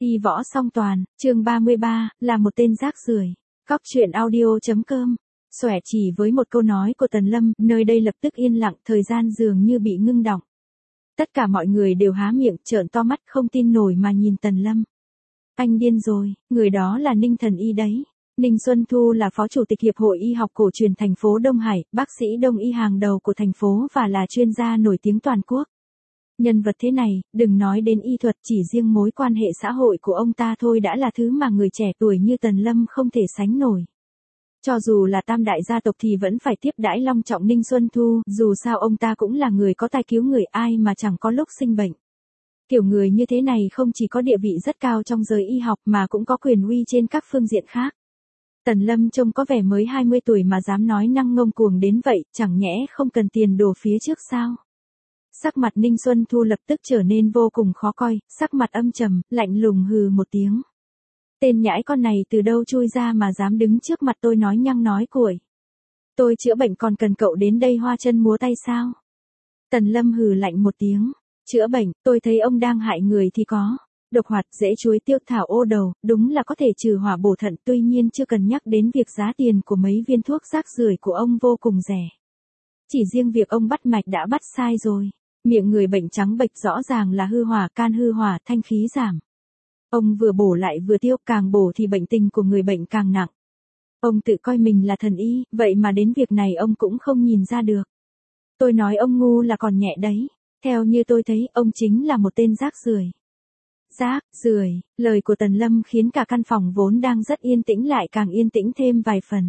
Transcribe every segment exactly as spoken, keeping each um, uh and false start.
Y võ song toàn, chương ba mươi ba, là một tên rác rưởi. Cóc truyện audio.com. Xòe chỉ với một câu nói của Tần Lâm, nơi đây lập tức yên lặng, thời gian dường như bị ngưng đọng. Tất cả mọi người đều há miệng, trợn to mắt không tin nổi mà nhìn Tần Lâm. Anh điên rồi, người đó là Ninh Thần Y đấy. Ninh Xuân Thu là phó chủ tịch Hiệp hội Y học cổ truyền thành phố Đông Hải, bác sĩ đông y hàng đầu của thành phố và là chuyên gia nổi tiếng toàn quốc. Nhân vật thế này, đừng nói đến y thuật, chỉ riêng mối quan hệ xã hội của ông ta thôi đã là thứ mà người trẻ tuổi như Tần Lâm không thể sánh nổi. Cho dù là tam đại gia tộc thì vẫn phải tiếp đãi long trọng Ninh Xuân Thu, dù sao ông ta cũng là người có tài cứu người, ai mà chẳng có lúc sinh bệnh. Kiểu người như thế này không chỉ có địa vị rất cao trong giới y học mà cũng có quyền uy trên các phương diện khác. Tần Lâm trông có vẻ mới hai mươi tuổi mà dám nói năng ngông cuồng đến vậy, chẳng nhẽ không cần tiền đổ phía trước sao? Sắc mặt Ninh Xuân Thu lập tức trở nên vô cùng khó coi, sắc mặt âm trầm, lạnh lùng hừ một tiếng. Tên nhãi con này từ đâu chui ra mà dám đứng trước mặt tôi nói nhăng nói cuội. Tôi chữa bệnh còn cần cậu đến đây hoa chân múa tay sao? Tần Lâm hừ lạnh một tiếng. Chữa bệnh, tôi thấy ông đang hại người thì có. Độc hoạt, dễ chuối, tiêu thảo, ô đầu, đúng là có thể trừ hỏa bổ thận, tuy nhiên chưa cần nhắc đến việc giá tiền của mấy viên thuốc rác rưởi của ông vô cùng rẻ. Chỉ riêng việc ông bắt mạch đã bắt sai rồi. Miệng người bệnh trắng bệch rõ ràng là hư hỏa, can hư hỏa, thanh khí giảm. Ông vừa bổ lại vừa tiêu, càng bổ thì bệnh tình của người bệnh càng nặng. Ông tự coi mình là thần y, vậy mà đến việc này ông cũng không nhìn ra được. Tôi nói ông ngu là còn nhẹ đấy. Theo như tôi thấy, ông chính là một tên rác rưởi. Rác, rưởi, lời của Tần Lâm khiến cả căn phòng vốn đang rất yên tĩnh lại càng yên tĩnh thêm vài phần.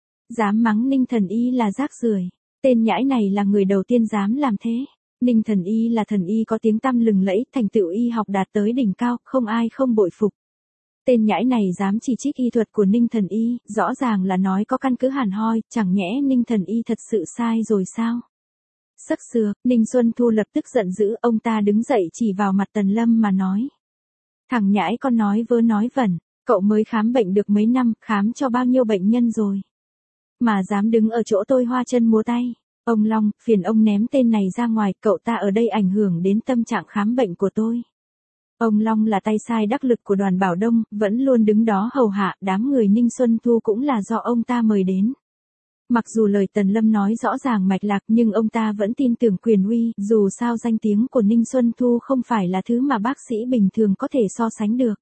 Dám mắng Ninh Thần Y là rác rưởi, tên nhãi này là người đầu tiên dám làm thế. Ninh Thần Y là thần y có tiếng tăm lừng lẫy, thành tựu y học đạt tới đỉnh cao, không ai không bội phục. Tên nhãi này dám chỉ trích y thuật của Ninh Thần Y, rõ ràng là nói có căn cứ hẳn hoi, chẳng nhẽ Ninh Thần Y thật sự sai rồi sao? Sắc sược, Ninh Xuân Thu lập tức giận dữ, ông ta đứng dậy chỉ vào mặt Tần Lâm mà nói. Thằng nhãi con nói vớ nói vẩn, cậu mới khám bệnh được mấy năm, khám cho bao nhiêu bệnh nhân rồi. Mà dám đứng ở chỗ tôi hoa chân múa tay. Ông Long, phiền ông ném tên này ra ngoài, cậu ta ở đây ảnh hưởng đến tâm trạng khám bệnh của tôi. Ông Long là tay sai đắc lực của Đoàn Bảo Đông, vẫn luôn đứng đó hầu hạ, đám người Ninh Xuân Thu cũng là do ông ta mời đến. Mặc dù lời Tần Lâm nói rõ ràng mạch lạc nhưng ông ta vẫn tin tưởng quyền uy, dù sao danh tiếng của Ninh Xuân Thu không phải là thứ mà bác sĩ bình thường có thể so sánh được.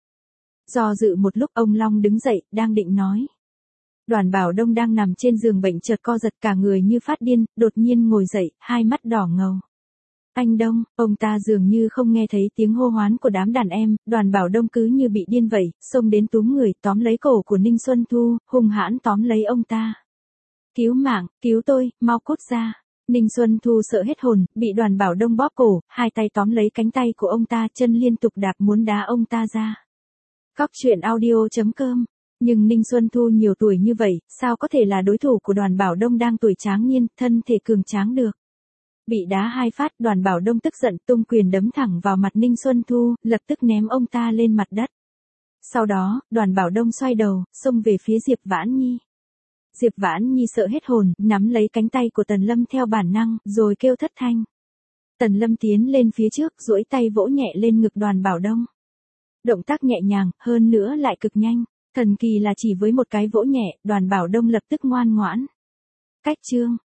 Do dự một lúc ông Long đứng dậy, đang định nói. Đoàn Bảo Đông đang nằm trên giường bệnh chợt co giật cả người như phát điên, đột nhiên ngồi dậy, hai mắt đỏ ngầu. Anh Đông, ông ta dường như không nghe thấy tiếng hô hoán của đám đàn em, Đoàn Bảo Đông cứ như bị điên vậy, xông đến túm người, tóm lấy cổ của Ninh Xuân Thu, hung hãn tóm lấy ông ta. Cứu mạng, cứu tôi, mau cút ra. Ninh Xuân Thu sợ hết hồn, bị Đoàn Bảo Đông bóp cổ, hai tay tóm lấy cánh tay của ông ta, chân liên tục đạp muốn đá ông ta ra. Cóc truyện audio.com. Nhưng Ninh Xuân Thu nhiều tuổi như vậy, sao có thể là đối thủ của Đoàn Bảo Đông đang tuổi tráng niên, thân thể cường tráng được. Bị đá hai phát, Đoàn Bảo Đông tức giận tung quyền đấm thẳng vào mặt Ninh Xuân Thu, lập tức ném ông ta lên mặt đất. Sau đó, Đoàn Bảo Đông xoay đầu, xông về phía Diệp Vãn Nhi. Diệp Vãn Nhi sợ hết hồn, nắm lấy cánh tay của Tần Lâm theo bản năng, rồi kêu thất thanh. Tần Lâm tiến lên phía trước, duỗi tay vỗ nhẹ lên ngực Đoàn Bảo Đông. Động tác nhẹ nhàng, hơn nữa lại cực nhanh. Thần kỳ là chỉ với một cái vỗ nhẹ, Đoàn Bảo Đông lập tức ngoan ngoãn. Cách chương,